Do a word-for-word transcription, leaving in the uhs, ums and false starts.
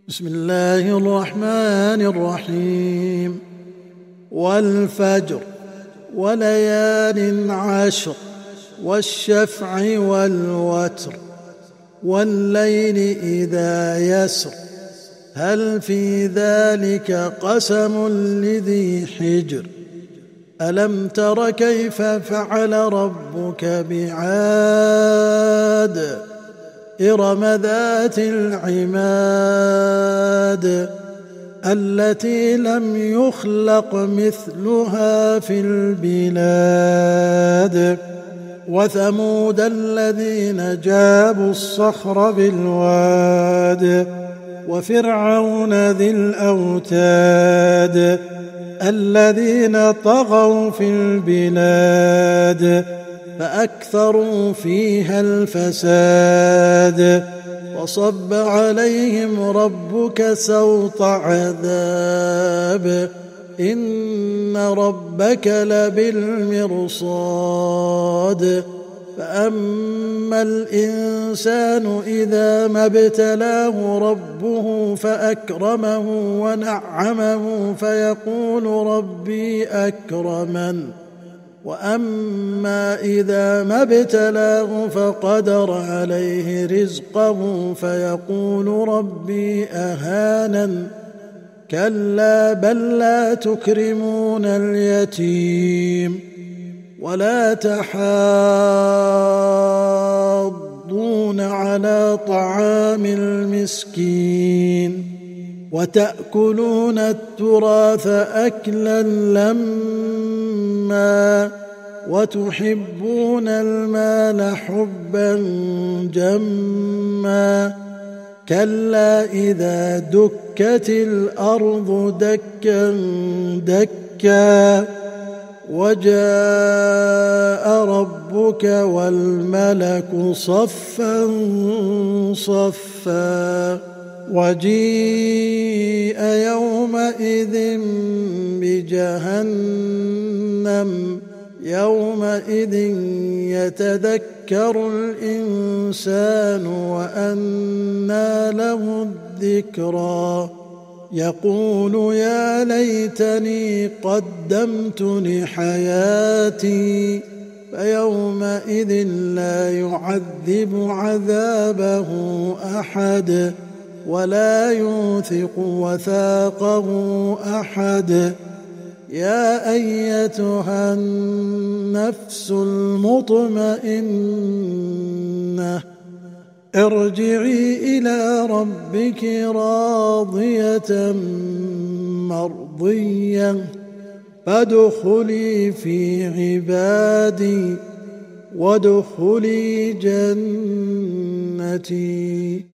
بسم الله الرحمن الرحيم. والفجر وليال عشر والشفع والوتر والليل إذا يسر هل في ذلك قسم لذي حجر ألم تر كيف فعل ربك بعاد إرم ذات العماد التي لم يخلق مثلها في البلاد وثمود الذين جابوا الصخر بالواد وفرعون ذي الأوتاد الذين طغوا في البلاد فأكثروا فيها الفساد وصب عليهم ربك سوط عذاب إن ربك لبالمرصاد فأما الإنسان إذا ما ابتلاه ربه فأكرمه ونعمه فيقول ربي أكرمن وأما إذا ما ابتلاه فقدر عليه رزقه فيقول ربي أهانن كلا بل لا تكرمون اليتيم ولا تحاضون على طعام المسكين وتأكلون التراث أكلا لما وتحبون المال حبا جما كلا إذا دكت الأرض دكا دكا وجاء ربك والملك صفا صفا وجيء يومئذ بجهنم يومئذ يتذكر الإنسان وأنى له الذكرى يقول يا ليتني قدمت لحياتي فيومئذ لا يعذب عذابه أحد ولا يوثق وثاقه أحد يا أيتها النفس المطمئنة ارجعي إلى ربك راضية مرضية فادخلي في عبادي وادخلي جنتي.